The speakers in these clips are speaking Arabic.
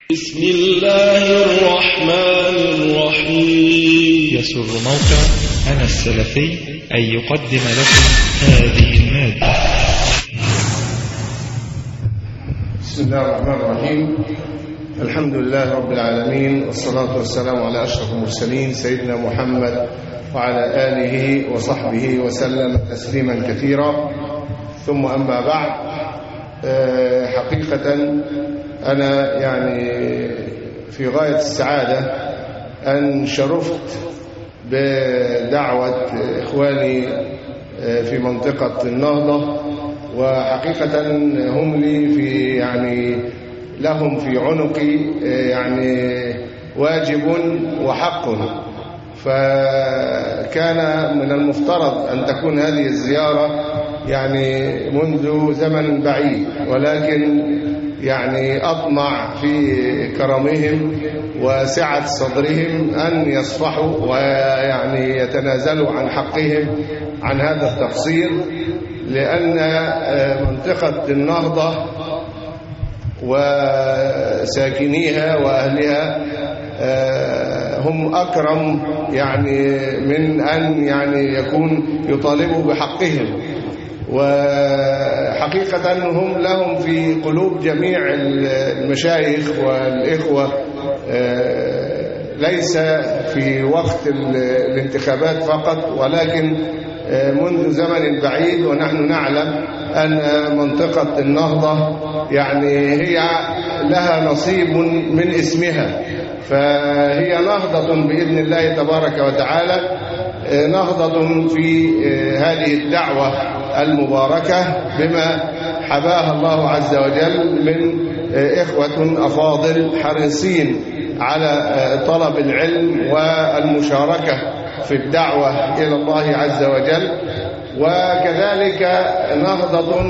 بسم الله الرحمن الرحيم. يسر موقع أنا السلفي أن يقدم لكم هذه المادة. بسم الله الرحمن الرحيم. الحمد لله رب العالمين، والصلاة والسلام على أشرف المرسلين سيدنا محمد وعلى آله وصحبه وسلم تسليما كثيرا. ثم أما بعد، حقيقة أنا في غاية السعادة أن شرفت بدعوة إخواني في منطقة النهضة، وحقيقة هم لي لهم في عنقي واجب وحق. فكان من المفترض أن تكون هذه الزيارة منذ زمن بعيد، ولكن أطمع في كرمهم وسعة صدرهم أن يصفحوا يتنازلوا عن حقهم عن هذا التقصير، لأن منطقة النهضة وساكنيها وأهلها هم أكرم من أن يكون يطالبوا بحقهم. وحقيقة هم لهم في قلوب جميع المشايخ والإخوة، ليس في وقت الانتخابات فقط، ولكن منذ زمن بعيد. ونحن نعلم أن منطقة النهضة هي لها نصيب من اسمها، فهي نهضة بإذن الله تبارك وتعالى، نهضة في هذه الدعوة المباركة بما حباها الله عز وجل من إخوة أفاضل حريصين على طلب العلم والمشاركة في الدعوة إلى الله عز وجل. وكذلك نهضة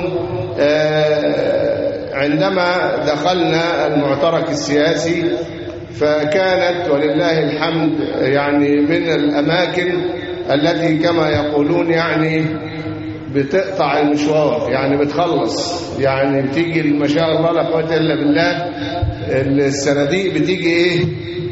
عندما دخلنا المعترك السياسي، فكانت ولله الحمد من الأماكن التي كما يقولون بتقطع المشوار، بتخلص، بتيجي ما شاء الله لا قوة إلا بالله. الصناديق بتيجي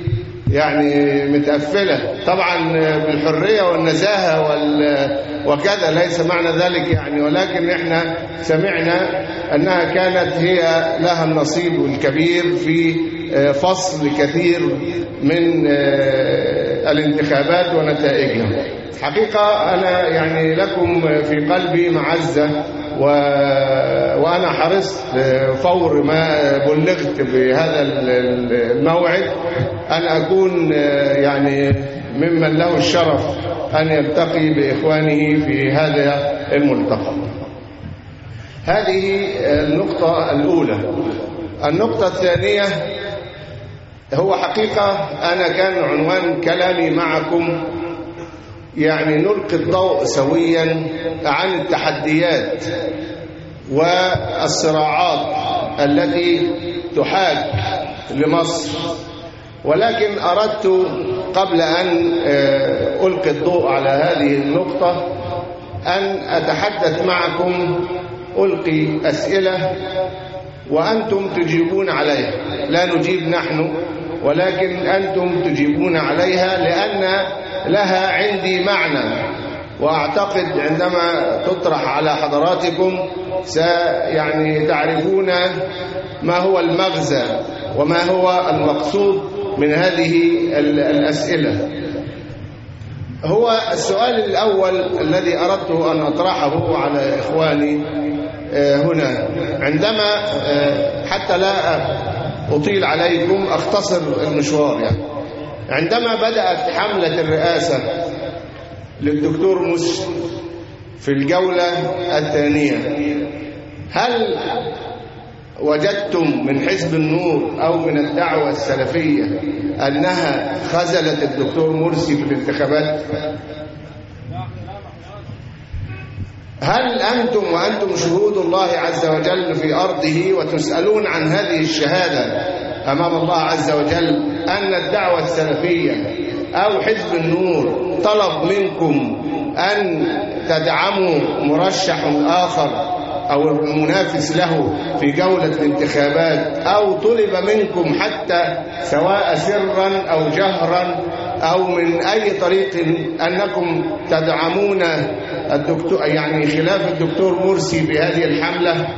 متقفلة طبعا بالحرية والنزاهة وكذا، ليس معنى ذلك ولكن احنا سمعنا أنها كانت هي لها النصيب الكبير في فصل كثير من الانتخابات ونتائجها. حقيقة أنا لكم في قلبي معزة، وأنا حرصت فور ما بلغت بهذا الموعد أن أكون ممن له الشرف أن يلتقي بإخوانه في هذا الملتقى. هذه النقطة الأولى. النقطة الثانية، هو حقيقة أنا كان عنوان كلامي معكم نلقي الضوء سويا عن التحديات والصراعات التي تحاك لمصر، ولكن أردت قبل أن ألقي الضوء على هذه النقطة أن أتحدث معكم، ألقي أسئلة وأنتم تجيبون عليها، لا نجيب نحن ولكن أنتم تجيبون عليها، لأن لها عندي معنى، وأعتقد عندما تطرح على حضراتكم تعرفون ما هو المغزى وما هو المقصود من هذه الأسئلة. هو السؤال الأول الذي أردت أن أطرحه على إخواني هنا، عندما حتى لا أطيل عليكم أختصر المشوار، عندما بدأت حملة الرئاسة للدكتور مرسي في الجولة الثانية، هل وجدتم من حزب النور أو من الدعوة السلفية أنها خذلت الدكتور مرسي في الانتخابات؟ هل أنتم وأنتم شهود الله عز وجل في أرضه وتسألون عن هذه الشهادة أمام الله عز وجل أن الدعوة السلفية أو حزب النور طلب منكم أن تدعموا مرشح آخر أو المنافس له في جولة الانتخابات، أو طلب منكم حتى سواء سرا أو جهرا أو من أي طريق أنكم تدعمون الدكتور، يعني خلاف الدكتور مرسي بهذه الحملة؟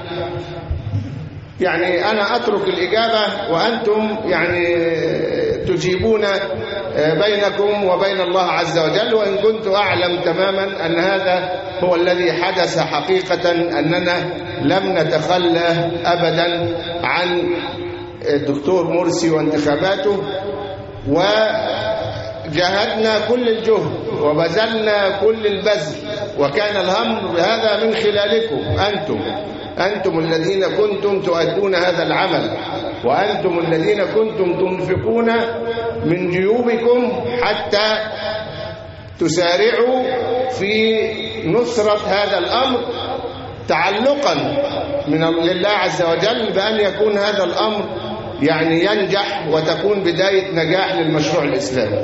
يعني أنا أترك الإجابة وأنتم يعني تجيبون بينكم وبين الله عز وجل، وإن كنت أعلم تماما أن هذا هو الذي حدث حقيقة، أننا لم نتخلى أبدا عن الدكتور مرسي وانتخاباته، وجاهدنا كل الجهد وبذلنا كل البذل، وكان الأمر هذا من خلالكم أنتم الذين كنتم تؤدون هذا العمل، وأنتم الذين كنتم تنفقون من جيوبكم حتى تسارعوا في نصرة هذا الأمر، تعلقا من لله عز وجل بأن يكون هذا الأمر يعني ينجح وتكون بداية نجاح للمشروع الإسلامي.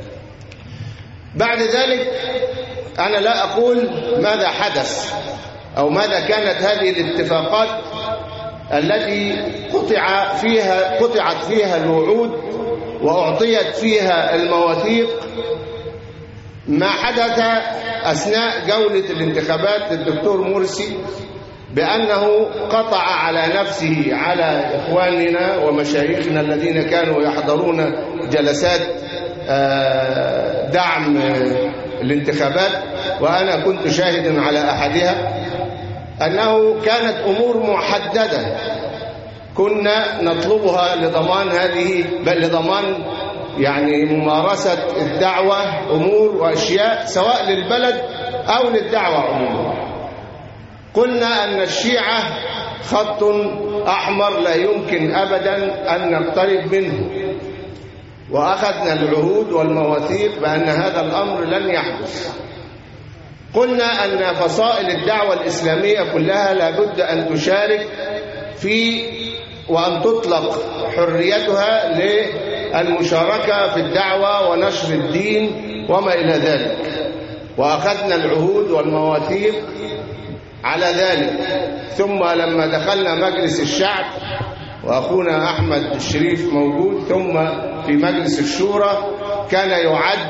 بعد ذلك أنا لا أقول ماذا حدث أو ماذا كانت هذه الاتفاقات التي قطعت فيها الوعود وأعطيت فيها المواثيق. ما حدث أثناء جولة الانتخابات للدكتور مرسي بأنه قطع على نفسه على إخواننا ومشايخنا الذين كانوا يحضرون جلسات دعم الانتخابات، وأنا كنت شاهدا على أحدها، أنه كانت أمور محددة كنا نطلبها لضمان يعني ممارسة الدعوة، أمور وأشياء سواء للبلد أو للدعوة عموما. قلنا أن الشيعة خط أحمر لا يمكن أبدا أن نقترب منه، وأخذنا العهود والمواثيق بأن هذا الأمر لن يحدث. قلنا أن فصائل الدعوة الإسلامية كلها لابد أن تشارك في وأن تطلق حريتها للمشاركة في الدعوة ونشر الدين وما إلى ذلك، وأخذنا العهود والمواثيق على ذلك. ثم لما دخلنا مجلس الشعب وأخونا أحمد الشريف موجود، ثم في مجلس الشورى كان يعد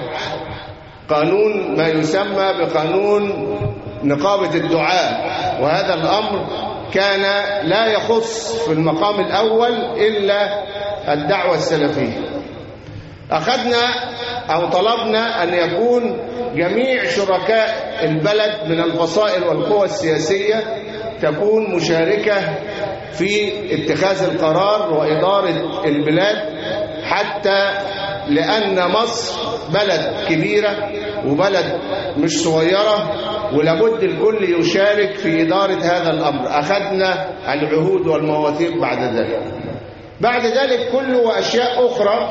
قانون ما يسمى بقانون نقابة الدعاء، وهذا الأمر كان لا يخص في المقام الأول إلا الدعوة السلفية. أخذنا أو طلبنا أن يكون جميع شركاء البلد من الفصائل والقوى السياسية تكون مشاركة في اتخاذ القرار وإدارة البلاد، حتى لأن مصر بلد كبيرة وبلد مش صغيرة، ولابد الكل يشارك في إدارة هذا الأمر. أخذنا العهود والمواثيق بعد ذلك كله وأشياء أخرى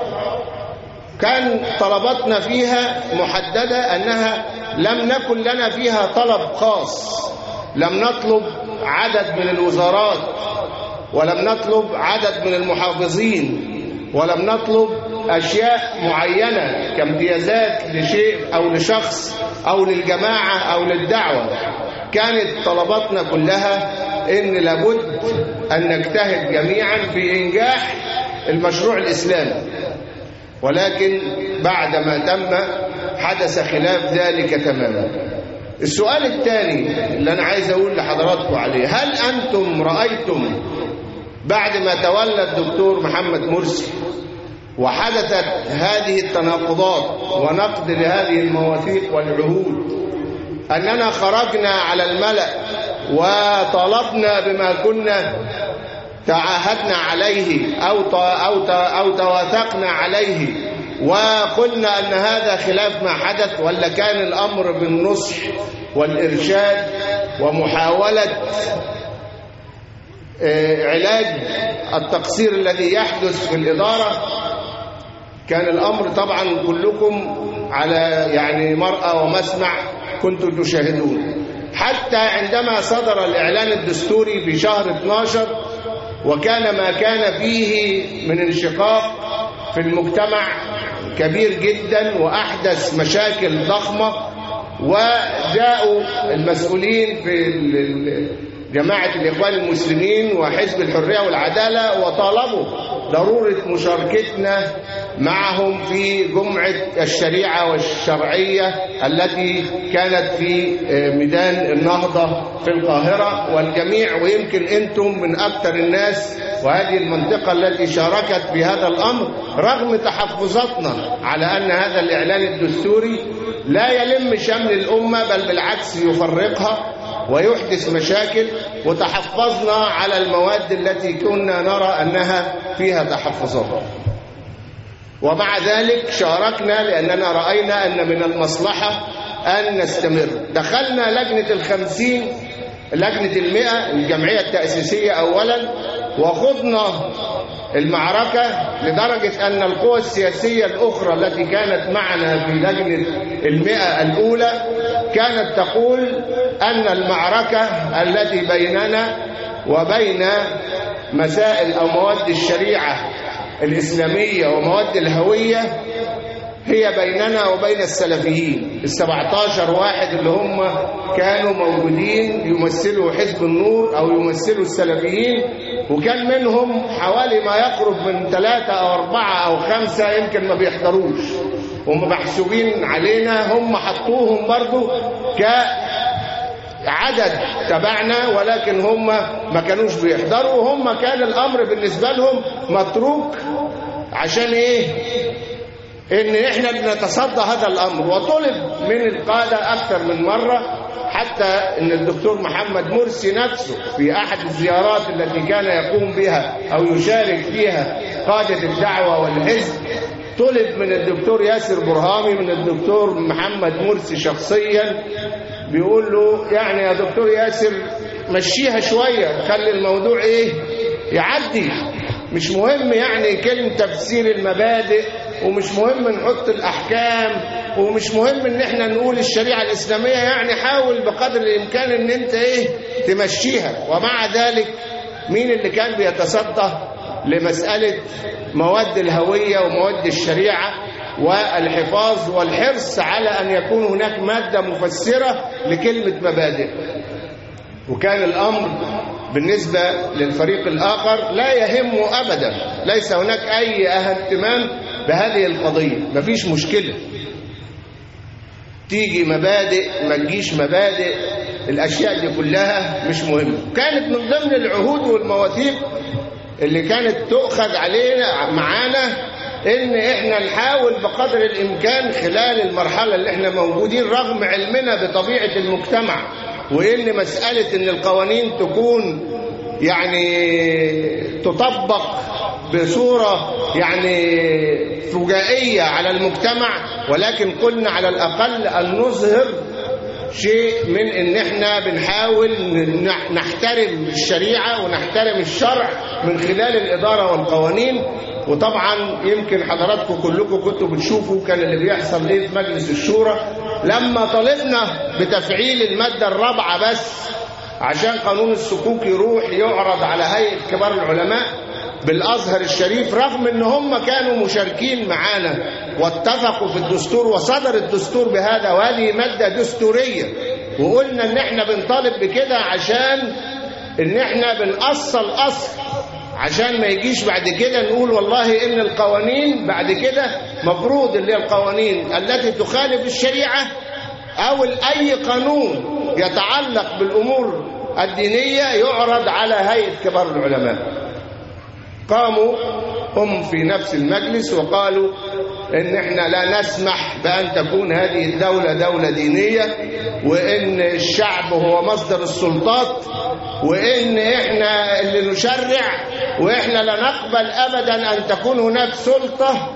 كان طلباتنا فيها محددة، أنها لم نكن لنا فيها طلب خاص، لم نطلب عدد من الوزارات، ولم نطلب عدد من المحافظين، ولم نطلب أشياء معينة كامتيازات لشيء أو لشخص أو للجماعة أو للدعوة. كانت طلباتنا كلها إن لابد أن نجتهد جميعا في إنجاح المشروع الإسلامي، ولكن بعدما تم حدث خلاف ذلك تماما. السؤال الثاني اللي أنا عايز أقول لحضراتكم عليه، هل أنتم رأيتم بعد ما تولى الدكتور محمد مرسي وحدثت هذه التناقضات ونقد لهذه المواثيق والعهود أننا خرجنا على الملأ وطلبنا بما كنا تعاهدنا عليه أو تواثقنا عليه وقلنا أن هذا خلاف ما حدث، ولا كان الأمر بالنصح والإرشاد ومحاولة علاج التقصير الذي يحدث في الإدارة؟ كان الأمر طبعا كلكم على يعني مرأى ومسمع كنتم تشاهدون، حتى عندما صدر الإعلان الدستوري في شهر 12 وكان ما كان فيه من انشقاق في المجتمع كبير جدا وأحدث مشاكل ضخمة، وجاءوا المسؤولين جماعة الإخوان المسلمين وحزب الحرية والعدالة، وطالبوا ضرورة مشاركتنا معهم في جمعة الشريعة والشرعية التي كانت في ميدان النهضة في القاهرة. والجميع ويمكن أنتم من أكثر الناس وهذه المنطقة التي شاركت في هذا الأمر، رغم تحفظاتنا على أن هذا الإعلان الدستوري لا يلم شمل الأمة، بل بالعكس يفرقها ويحدث مشاكل، وتحفظنا على المواد التي كنا نرى أنها فيها تحفظات. ومع ذلك شاركنا لأننا رأينا أن من المصلحة أن نستمر. دخلنا لجنة 50، لجنة 100 الجمعية التأسيسية أولا، وخضنا المعركة لدرجة أن القوى السياسية الأخرى التي كانت معنا في لجنة 100 الأولى كانت تقول أن المعركة التي بيننا وبين مسائل أو مواد الشريعة الإسلامية ومواد الهوية هي بيننا وبين السلفيين. 17 واحد اللي هم كانوا موجودين يمثلوا حزب النور أو يمثلوا السلفيين، وكان منهم حوالي ما يقرب من 3 أو 4 أو 5 يمكن ما بيحضروش هم محسوبين علينا، هم حطوهم برضو كعدد تبعنا، ولكن هم ما كانوش بيحضروا، وهم كان الأمر بالنسبة لهم متروك. عشان إيه؟ إن إحنا بنتصدى هذا الأمر. وطلب من القادة أكثر من مرة، حتى إن الدكتور محمد مرسي نفسه في أحد الزيارات التي كان يقوم بها أو يشارك فيها قادة الدعوة والحزب، طلب من الدكتور ياسر برهامي من الدكتور محمد مرسي شخصيا، بيقول له يعني يا دكتور ياسر مشيها شوية، خلي الموضوع إيه يعدي، مش مهم يعني كلمة تفسير المبادئ، ومش مهم نحط الأحكام، ومش مهم ان احنا نقول الشريعة الإسلامية، يعني حاول بقدر الإمكان ان انت ايه تمشيها. ومع ذلك مين اللي كان بيتصدى لمسألة مواد الهوية ومواد الشريعة والحفاظ والحرص على أن يكون هناك مادة مفسرة لكلمة مبادئ؟ وكان الأمر بالنسبة للفريق الآخر لا يهمه أبدا، ليس هناك أي اهتمام بهذه القضية، مفيش مشكلة تيجي مبادئ ما تجيش مبادئ، الأشياء دي كلها مش مهمة. كانت من ضمن العهود والمواثيق اللي كانت تؤخذ علينا معانا إن إحنا نحاول بقدر الإمكان خلال المرحلة اللي إحنا موجودين، رغم علمنا بطبيعة المجتمع وإن مسألة إن القوانين تكون يعني تطبق بصورة يعني فجائية على المجتمع، ولكن قلنا على الأقل أن نظهر شيء من إن إحنا بنحاول نحترم الشريعة ونحترم الشرع من خلال الإدارة والقوانين. وطبعا يمكن حضراتكم كلكم كنتوا بتشوفوا كان اللي بيحصل إيه في مجلس الشورى لما طالبنا بتفعيل المادة 4 بس عشان قانون الصكوك يروح يعرض على هيئة كبار العلماء بالأزهر الشريف، رغم ان هم كانوا مشاركين معانا واتفقوا في الدستور وصدر الدستور بهذا، وهذه مادة دستورية، وقلنا ان احنا بنطالب بكده عشان ان احنا بنأصل أصل، عشان ما يجيش بعد كده نقول والله ان القوانين بعد كده مفروض اللي هي القوانين التي تخالف الشريعة او اي قانون يتعلق بالامور الدينية يعرض على هيئة كبار العلماء. قاموا هم في نفس المجلس وقالوا ان احنا لا نسمح بان تكون هذه الدولة دولة دينية، وان الشعب هو مصدر السلطات، وان احنا اللي نشرع، واحنا لا نقبل ابدا ان تكون هناك سلطة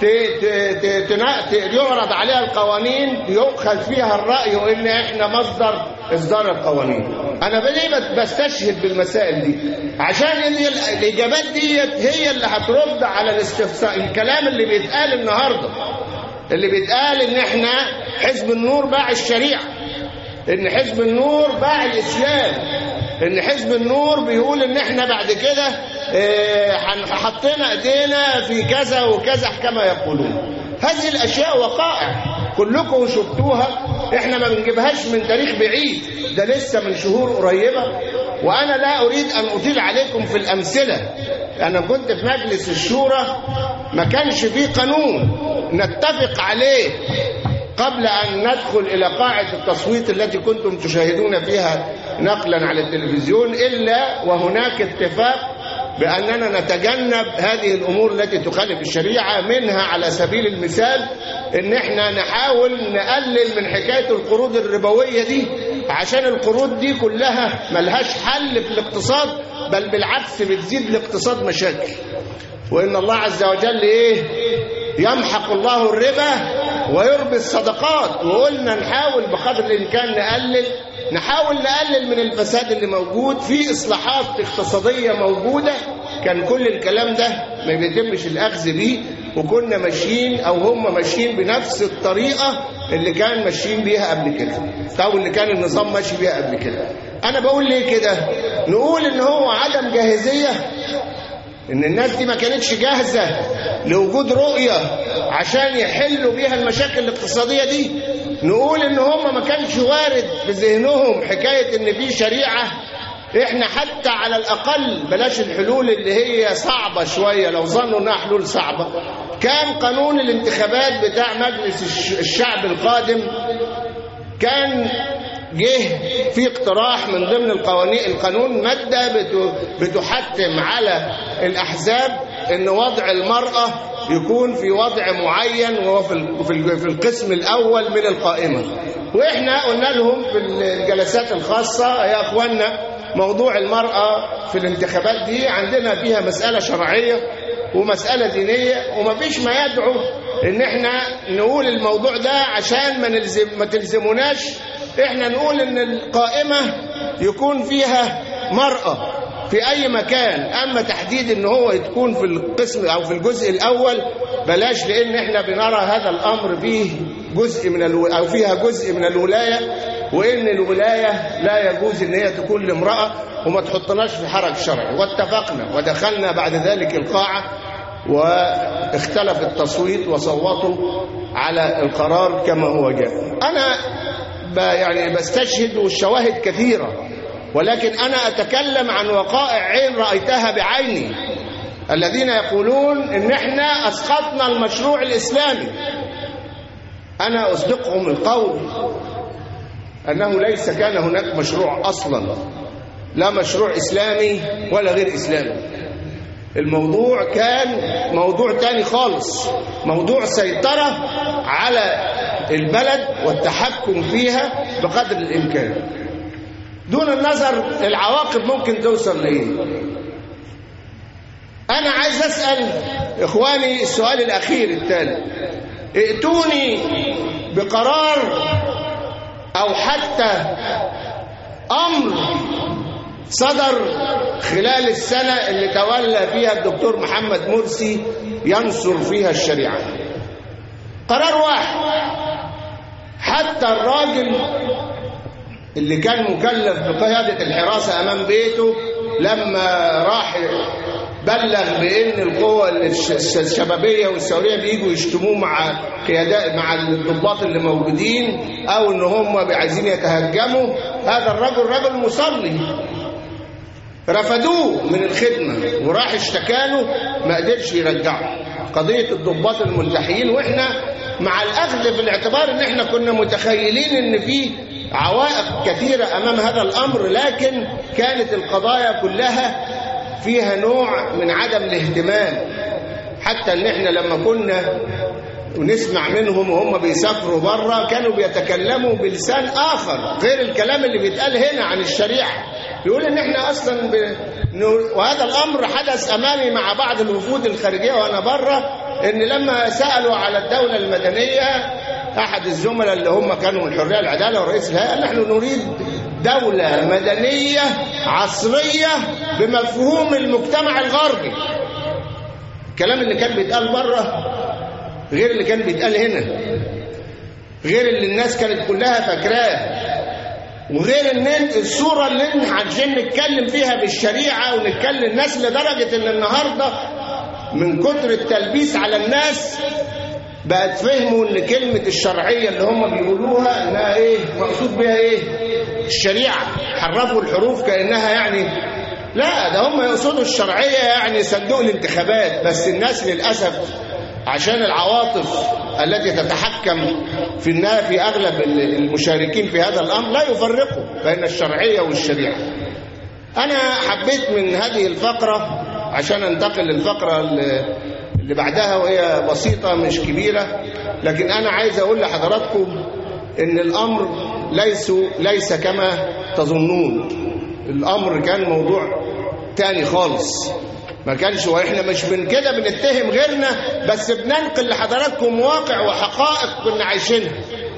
يعرض عليها القوانين يؤخذ فيها الرأي، وان احنا مصدر اصدار القوانين. انا ليه بستشهد بالمسائل دي؟ عشان الاجابات دي هي اللي هترد على الاستفسار. الكلام اللي بيتقال النهارده اللي بيتقال ان احنا حزب النور باع الشريعة، ان حزب النور باع الاسلام، ان حزب النور بيقول ان احنا بعد كده حطينا ايدينا في كذا وكذا كما يقولون. هذه الاشياء وقائع كلكم شفتوها، احنا ما بنجيبهاش من تاريخ بعيد، ده لسه من شهور قريبة وأنا لا أريد أن أطيل عليكم في الأمثلة. أنا كنت في مجلس الشورى ما كانش فيه قانون نتفق عليه قبل أن ندخل إلى قاعة التصويت التي كنتم تشاهدون فيها نقلا على التلفزيون، إلا وهناك اتفاق بأننا نتجنب هذه الأمور التي تخالف الشريعة. منها على سبيل المثال إن احنا نحاول نقلل من حكاية القروض الربوية دي، عشان القروض دي كلها ملهاش حل في الاقتصاد، بل بالعكس بتزيد الاقتصاد مشاكل. وإن الله عز وجل يمحق الله الربا ويربي الصدقات. وقلنا نحاول بقدر الإمكان نحاول نقلل من الفساد اللي موجود في إصلاحات اقتصادية موجودة. كان كل الكلام ده ما بيتمش الأخذ به، وكنا ماشيين أو هم ماشيين بنفس الطريقة اللي كان ماشيين بيها قبل كده، أو اللي كان النظام ماشي بيها قبل كده. أنا بقول ليه كده؟ نقول إن هو عدم جاهزية، إن الناس دي ما كانتش جاهزة لوجود رؤية عشان يحلوا بيها المشاكل الاقتصادية دي. نقول إن هم ما كانش وارد في ذهنهم حكاية إن في شريعة. إحنا حتى على الأقل بلاش الحلول اللي هي صعبة شوية، لو ظنوا إنها حلول صعبة، كان قانون الانتخابات بتاع مجلس الشعب القادم كان جه في اقتراح من ضمن القانون مادة بتحتم على الأحزاب إن وضع المرأة يكون في وضع معين وهو في القسم الأول من القائمة. وإحنا قلنا لهم في الجلسات الخاصة يا أخوانا موضوع المرأة في الانتخابات دي عندنا فيها مسألة شرعية ومسألة دينية، ومفيش ما يدعو إن إحنا نقول الموضوع ده عشان ما تلزموناش. إحنا نقول إن القائمة يكون فيها مرأة في أي مكان، أما تحديد إن هو تكون في القسم أو في الجزء الأول بلاش، لأن إحنا بنرى هذا الأمر فيه جزء من أو فيها جزء من الولاية، وإن الولاية لا يجوز إن هي تكون لامرأة، وما تحطناش في حرج شرعي. واتفقنا ودخلنا بعد ذلك القاعة واختلف التصويت وصوتوا على القرار كما هو جاء. أنا يعني بستشهد والشواهد كثيرة، ولكن أنا أتكلم عن وقائع عين رأيتها بعيني. الذين يقولون إن إحنا أسقطنا المشروع الإسلامي، أنا أصدقهم القول أنه ليس كان هناك مشروع أصلا، لا مشروع إسلامي ولا غير إسلامي. الموضوع كان موضوع تاني خالص، موضوع سيطرة على البلد والتحكم فيها بقدر الإمكان، دون النظر العواقب ممكن توصل لإيه. أنا عايز أسأل إخواني السؤال الأخير التالي، ائتوني بقرار أو حتى أمر صدر خلال السنة اللي تولى فيها الدكتور محمد مرسي ينصر فيها الشريعة. قرار واحد، حتى الراجل اللي كان مكلف بقيادة الحراسة أمام بيته لما راح بلغ بأن القوى الشبابية والثورية بيجوا يشتموه مع قيادات مع الضباط اللي موجودين، أو إن هم عايزين يتهجموا، هذا الرجل رجل مصلي، رفضوه من الخدمة وراح اشتكاله ما قدرش يرجعه. قضية الضباط الملتحيين، وإحنا مع الأخذ بالاعتبار إن إحنا كنا متخيلين إن في عوائق كثيرة أمام هذا الأمر، لكن كانت القضايا كلها فيها نوع من عدم الاهتمام. حتى إن إحنا لما كنا ونسمع منهم وهم بيسافروا بره كانوا بيتكلموا بلسان آخر غير الكلام اللي بيتقال هنا عن الشريعة. يقول إن إحنا أصلا وهذا الأمر حدث أمامي مع بعض الوفود الخارجية وأنا بره، إن لما سألوا على الدولة المدنية أحد الزملاء اللي هم كانوا من الحرية العدالة ورئيس الهيئة قال نحن نريد دولة مدنية عصرية بمفهوم المجتمع الغربي. الكلام اللي كان بيتقال بره غير اللي كان بيتقال هنا، غير اللي الناس كانت كلها فاكراه، وغير ان الصورة اللي عشان نتكلم فيها بالشريعة ونتكلم الناس، لدرجة ان النهاردة من كتر التلبيس على الناس بقت فهموا ان كلمة الشرعية اللي هم بيقولوها انها ايه مقصود بها ايه الشريعة، حرفوا الحروف كأنها يعني لا، ده هم يقصدوا الشرعية يعني صندوق الانتخابات. بس الناس للأسف عشان العواطف التي تتحكم في أغلب المشاركين في هذا الأمر لا يفرقوا بين الشرعية والشريعة. أنا حبيت من هذه الفقرة عشان انتقل للفقرة اللي بعدها وهي بسيطة مش كبيرة، لكن أنا عايز أقول لحضراتكم إن الأمر ليس كما تظنون. الأمر كان موضوع تاني خالص، ما كانش، وإحنا مش من كده بنتهم غيرنا، بس بننقل لحضراتكم واقع وحقائق كنا عايشينها.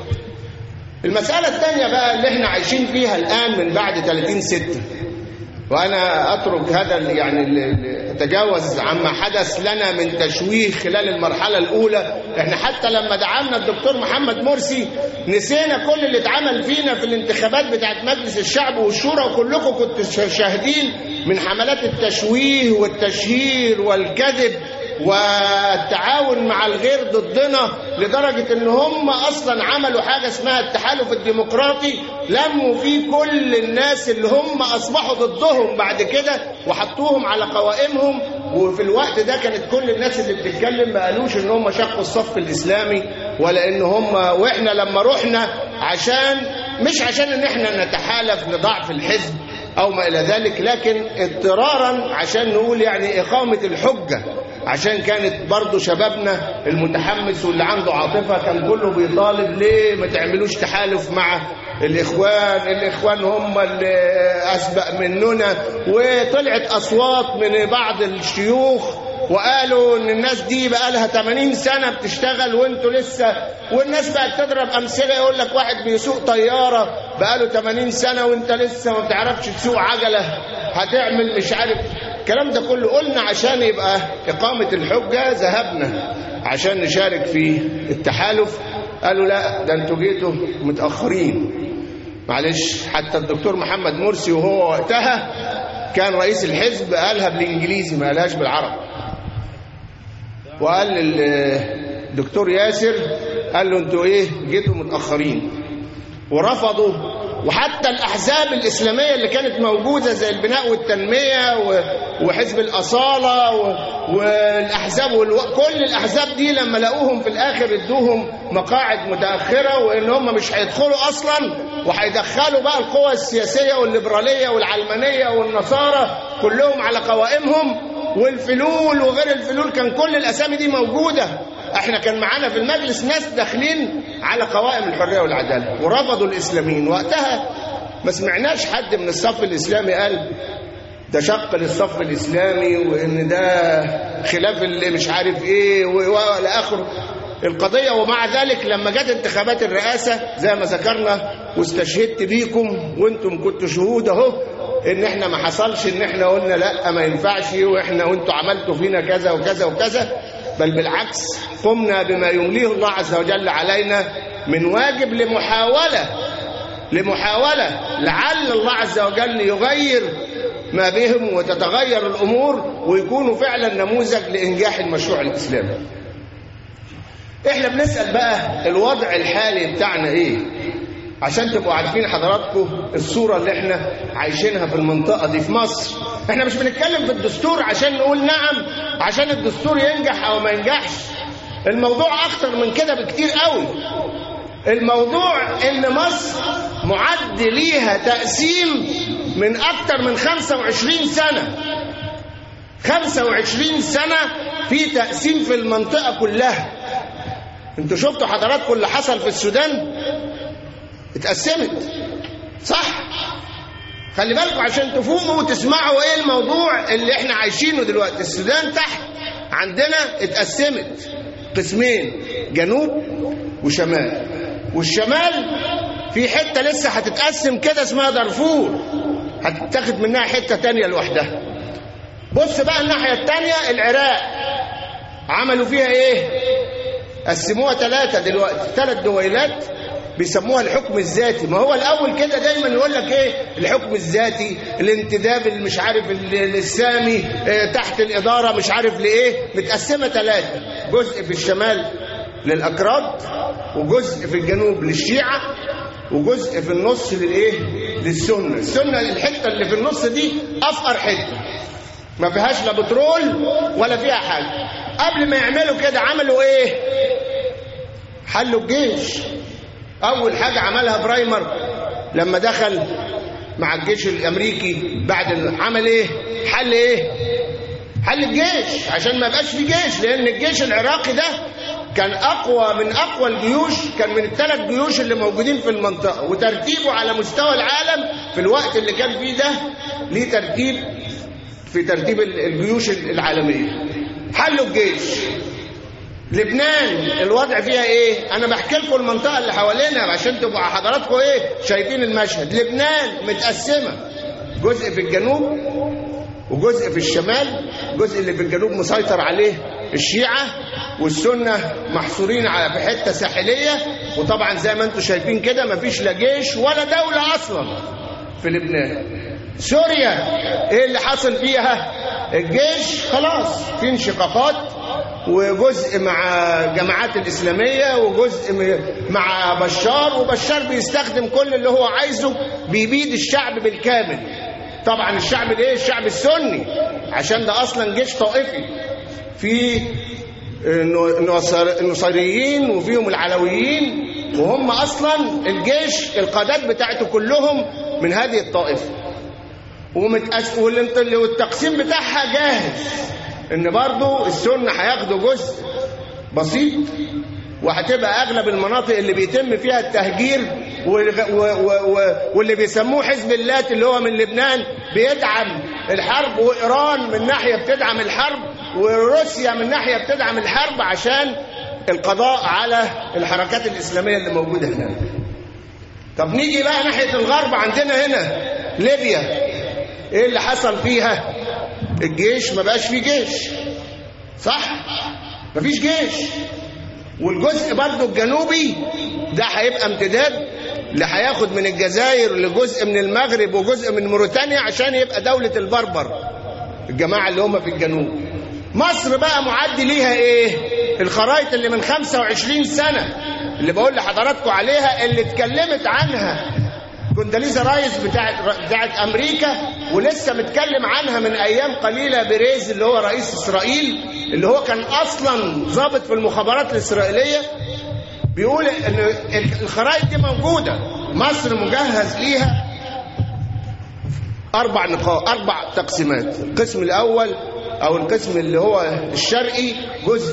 المسألة الثانية بقى اللي احنا عايشين فيها الآن من بعد 30/6، وأنا أترك هذا يعني أتجاوز عما حدث لنا من تشويه خلال المرحلة الأولى. احنا حتى لما دعمنا الدكتور محمد مرسي نسينا كل اللي اتعمل فينا في الانتخابات بتاعت مجلس الشعب والشورى، وكلكم كنتوا شاهدين من حملات التشويه والتشهير والكذب والتعاون مع الغير ضدنا، لدرجة ان هم اصلا عملوا حاجة اسمها التحالف الديمقراطي، لموا فيه كل الناس اللي هم اصبحوا ضدهم بعد كده وحطوهم على قوائمهم. وفي الوقت ده كانت كل الناس اللي بتتكلم ما قالوش ان هم شقوا الصف الاسلامي، ولا ان هم، واحنا لما رحنا مش عشان ان احنا نتحالف لضعف الحزب او ما الى ذلك، لكن اضطرارا عشان نقول يعني اقامة الحجة، عشان كانت برضو شبابنا المتحمس واللي عنده عاطفة كان كله بيطالب ليه ما تعملوش تحالف مع الإخوان هم اللي أسبق مننا. وطلعت أصوات من بعض الشيوخ وقالوا ان الناس دي بقى لها 80 سنة بتشتغل وانتوا لسه، والناس بقت تضرب امثله، يقول لك واحد بيسوق طيارة بقى له 80 سنة وانت لسه ما بتعرفش تسوق عجلة، هتعمل مش عارف الكلام ده كله. قلنا عشان يبقى إقامة الحجة ذهبنا عشان نشارك في التحالف، قالوا لا ده انتوا جيتوا متأخرين، معلش. حتى الدكتور محمد مرسي وهو وقتها كان رئيس الحزب قالها بالإنجليزي ما قالهاش بالعربي، وقال للدكتور ياسر قال له انتوا ايه جيتوا متأخرين، ورفضوا. وحتى الأحزاب الإسلامية اللي كانت موجودة زي البناء والتنمية وحزب الأصالة والأحزاب كل الأحزاب دي لما لقوهم في الآخر ادوهم مقاعد متأخرة، وإن هم مش هيدخلوا أصلا وهيدخلوا بقى القوى السياسية والليبرالية والعلمانية والنصارى كلهم على قوائمهم، والفلول وغير الفلول كان كل الأسامي دي موجودة. احنا كان معانا في المجلس ناس داخلين على قوائم الحرية والعدالة ورفضوا الإسلاميين. وقتها ما سمعناش حد من الصف الإسلامي قال ده شق للصف الإسلامي وإن ده خلاف اللي مش عارف إيه وإلى آخره القضية. ومع ذلك لما جت انتخابات الرئاسة زي ما ذكرنا واستشهدت بيكم وانتم كنتوا شهود اهو، ان احنا ما حصلش ان احنا قلنا لا ما ينفعش واحنا وانتوا عملتوا فينا كذا وكذا وكذا، بل بالعكس قمنا بما يمليه الله عز وجل علينا من واجب لمحاولة لعل الله عز وجل يغير ما بهم وتتغير الأمور ويكونوا فعلا نموذج لإنجاح المشروع الإسلامي. احنا بنسأل بقى الوضع الحالي بتاعنا ايه، عشان تبقوا عارفين حضراتكم الصورة اللي احنا عايشينها في المنطقة دي في مصر. احنا مش بنتكلم في الدستور عشان نقول نعم عشان الدستور ينجح او ما ينجحش، الموضوع اكتر من كده بكتير قوي. الموضوع ان مصر معد ليها تقسيم من اكتر من 25 سنة 25 سنة في تقسيم في المنطقة كلها. انتوا شفتوا حضراتكم اللي حصل في السودان، اتقسمت صح؟ خلي بالكم عشان تفوقوا وتسمعوا ايه الموضوع اللي احنا عايشينه دلوقتي. السودان تحت عندنا اتقسمت قسمين، جنوب وشمال، والشمال في حتة لسه هتتقسم كده اسمها دارفور، هتتاخد منها حتة تانية لوحدها. بص بقى الناحية التانية العراق عملوا فيها ايه؟ قسموها 3 دلوقتي، 3 دويلات بيسموها الحكم الذاتي. ما هو الأول كده دايما يقول لك ايه الحكم الذاتي، الانتداب اللي مش عارف السامي تحت الإدارة مش عارف لإيه، متقسمة 3، جزء في الشمال للأكراد، وجزء في الجنوب للشيعة، وجزء في النص للسنة. السنة الحتة اللي في النص دي أفقر حتة، ما فيهاش لا بترول ولا فيها حاجة. قبل ما يعملوا كده عملوا ايه؟ حلوا الجيش. اول حاجة عملها برايمر لما دخل مع الجيش الامريكي بعد عمل ايه؟ حل الجيش عشان ما يبقاش في جيش، لان الجيش العراقي ده كان اقوى من اقوى الجيوش، كان من ال3 جيوش اللي موجودين في المنطقة، وترتيبه على مستوى العالم في الوقت اللي كان فيه ده ليه ترتيب في ترتيب الجيوش العالمية. حلوا الجيش. لبنان الوضع فيها ايه؟ انا بحكي لكم المنطقة اللي حوالينا عشان تبقوا حضراتكم ايه شايفين المشهد. لبنان متقسمة، جزء في الجنوب وجزء في الشمال. الجزء اللي في الجنوب مسيطر عليه الشيعة، والسنة محصورين في حتة ساحلية. وطبعا زي ما انتم شايفين كده مفيش لا جيش ولا دولة اصلا في لبنان. سوريا ايه اللي حصل فيها؟ الجيش خلاص في انشقاقات، وجزء مع جماعات الإسلامية وجزء مع بشار، وبشار بيستخدم كل اللي هو عايزه، بيبيد الشعب بالكامل. طبعا الشعب الايه؟ الشعب السني، عشان ده اصلا جيش طائفي، في النصيريين وفيهم العلويين، وهم اصلا الجيش القادات بتاعته كلهم من هذه الطائفة، والتقسيم بتاعها جاهز، ان برضو السنة هياخدوا جزء بسيط، وهتبقى اغلب المناطق اللي بيتم فيها التهجير واللي بيسموه حزب اللات اللي هو من لبنان بيدعم الحرب، وايران من ناحية بتدعم الحرب، وروسيا من ناحية بتدعم الحرب عشان القضاء على الحركات الإسلامية اللي موجودة هنا. طب نيجي بقى ناحية الغرب، عندنا هنا ليبيا، ايه اللي حصل فيها؟ الجيش ما بقاش فيه جيش، صح؟ ما فيش جيش. والجزء برضو الجنوبي ده هيبقى امتداد اللي هياخد من الجزائر لجزء من المغرب وجزء من موريتانيا عشان يبقى دولة البربر، الجماعة اللي هم في الجنوب. مصر بقى معدي ليها ايه؟ الخرائط اللي من 25 سنة اللي بقول لحضراتكم عليها، اللي اتكلمت عنها كونداليزا رايس بتاعت امريكا، ولسه متكلم عنها من ايام قليله بيريز اللي هو رئيس اسرائيل، اللي هو كان اصلا ضابط في المخابرات الاسرائيليه. بيقول ان الخرائط دي موجوده، مصر مجهز ليها 4 تقسيمات. القسم الاول او القسم اللي هو الشرقي جزء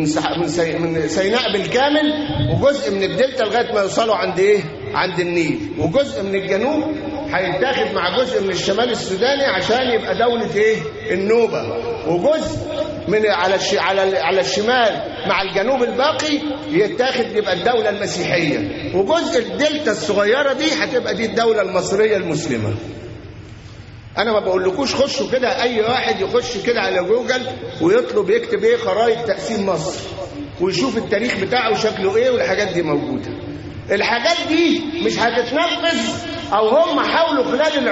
من سيناء بالكامل، وجزء من الدلتا لغايه ما يوصلوا عند ايه؟ عند النيل، وجزء من الجنوب هيتاخد مع جزء من الشمال السوداني عشان يبقى دولة ايه؟ النوبة، وجزء من على الشمال مع الجنوب الباقي يتاخد يبقى الدولة المسيحية، وجزء الدلتا الصغيرة دي هتبقى دي الدولة المصرية المسلمة. انا ما بقولكوش خشوا كده، اي واحد يخش كده على جوجل ويطلب يكتب ايه خرائط تقسيم مصر ويشوف التاريخ بتاعه شكله ايه، والحاجات دي موجودة. الحاجات دي مش هتتنفذ، او هم حاولوا خلال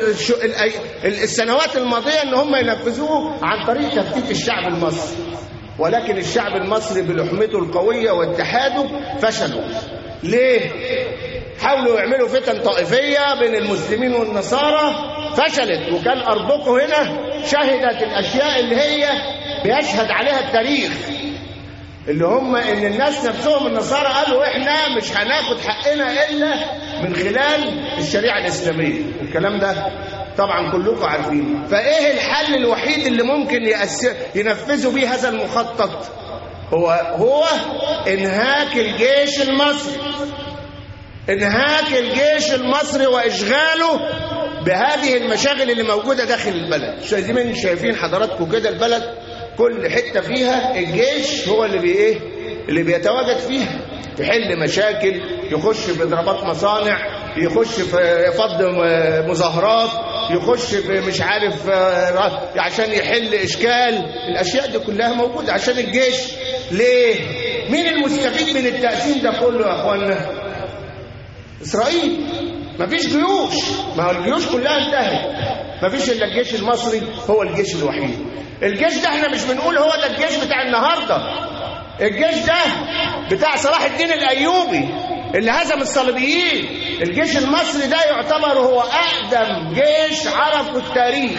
السنوات الماضية ان هم ينفذوه عن طريق تفتيت الشعب المصري، ولكن الشعب المصري بلحمته القوية واتحاده فشلوا. ليه؟ حاولوا يعملوا فتن طائفية بين المسلمين والنصارى، فشلت، وكان أرضكم هنا شهدت الأشياء اللي هي بيشهد عليها التاريخ، اللي هم ان الناس نفسهم النصارى قالوا احنا مش هناخد حقنا الا من خلال الشريعه الاسلاميه. الكلام ده طبعا كلكم عارفين. فايه الحل الوحيد اللي ممكن ينفذوا بيه هذا المخطط؟ هو انهاك الجيش المصري، انهاك الجيش المصري واشغاله بهذه المشاغل اللي موجوده داخل البلد. شايفين حضراتكم كده البلد كل حتة فيها الجيش هو اللي بيتواجد فيها، يحل مشاكل، يخش في اضرابات مصانع، يخش في فض مظاهرات، يخش في مش عارف عشان يحل اشكال. الاشياء دي كلها موجودة عشان الجيش. ليه؟ مين المستفيد من التقسيم ده كله يا اخوانا؟ اسرائيل. مفيش جيوش، ما هو الجيوش كلها انتهت، مفيش الا الجيش المصري هو الجيش الوحيد. الجيش ده احنا مش بنقول هو ده الجيش بتاع النهارده، الجيش ده بتاع صلاح الدين الأيوبي اللي هزم الصليبيين. الجيش المصري ده يعتبر هو أقدم جيش عرفه التاريخ،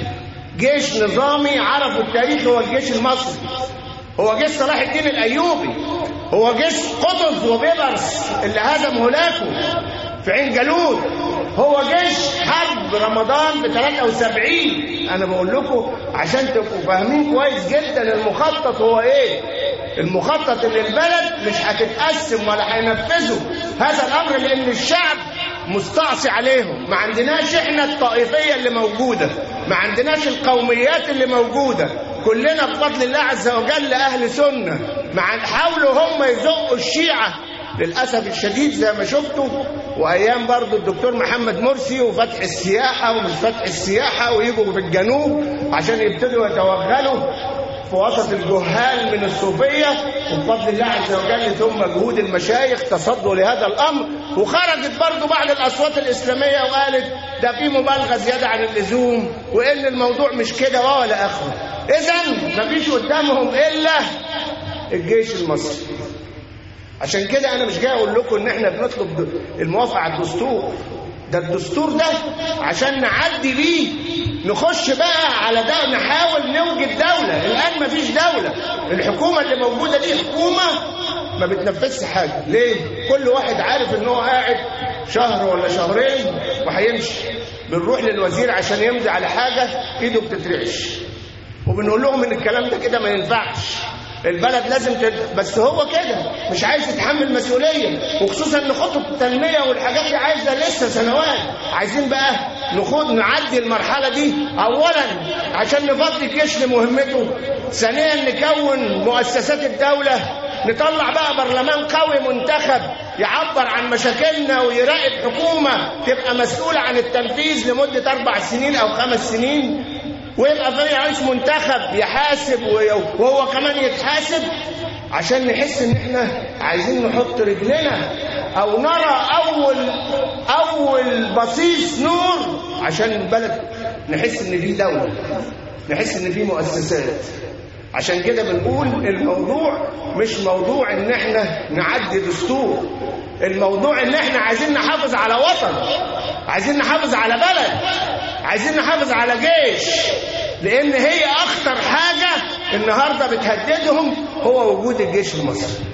جيش نظامي عرفه التاريخ هو الجيش المصري، هو جيش صلاح الدين الأيوبي، هو جيش قطز وبيبرس اللي هزم هولاكو في عين جالوت، هو جيش حرب رمضان ب73. أنا بقول لكم عشان تبقوا فاهمين كويس جدا المخطط هو إيه. المخطط اللي البلد مش هتتقسم ولا هينفذوا هذا الأمر لأن الشعب مستعصي عليهم. ما عندناش احنا الطائفية اللي موجودة، ما عندناش القوميات اللي موجودة، كلنا بفضل الله عز وجل أهل سنة. حاولوا هم يزقوا الشيعة للأسف الشديد زي ما شفتوا، وأيام برضو الدكتور محمد مرسي وفتح السياحة ومش فتح السياحة ويجوا في الجنوب عشان يبتدوا يتوغلوا في وسط الجهال من الصوفية، وبفضل الله عز وجل ثم جهود المشايخ تصدوا لهذا الأمر. وخرجت برضو بعض الأصوات الإسلامية وقالت ده في مبالغة زيادة عن اللزوم وإن الموضوع مش كده ولا آخره. إذن مفيش قدامهم إلا الجيش المصري. عشان كده أنا مش جاي أقول لكم إن إحنا بنطلب الموافقة على الدستور، ده الدستور ده عشان نعدي بيه نخش بقى على ده نحاول نوجد دولة. الآن مفيش دولة، الحكومة اللي موجودة دي حكومة ما بتنفذش حاجة. ليه؟ كل واحد عارف إن هو قاعد شهر ولا شهرين وهيمشي. بنروح للوزير عشان يمضي على حاجة إيده بتترعش، وبنقول لهم إن الكلام ده كده ما ينفعش، البلد لازم بس هو كده مش عايز يتحمل مسؤولية، وخصوصا ان خطط التنمية والحاجات دي عايزة لسه سنوات. عايزين بقى نعدي المرحلة دي اولا عشان نفضي الجيش لمهمته، ثانيا نكون مؤسسات الدولة، نطلع بقى برلمان قوي منتخب يعبر عن مشاكلنا ويراقب حكومة تبقى مسؤولة عن التنفيذ لمدة 4 سنين او 5 سنين، ويبقى في رئيس منتخب يحاسب وهو كمان يتحاسب، عشان نحس ان احنا عايزين نحط رجلنا او نرى اول بصيص نور عشان البلد نحس ان في دولة، نحس ان في مؤسسات. عشان كده بنقول الموضوع مش موضوع ان احنا نعدي دستور، الموضوع ان احنا عايزين نحافظ على وطن، عايزين نحافظ على بلد، عايزين نحافظ على جيش، لان هي اخطر حاجة النهاردة بتهددهم هو وجود الجيش المصري.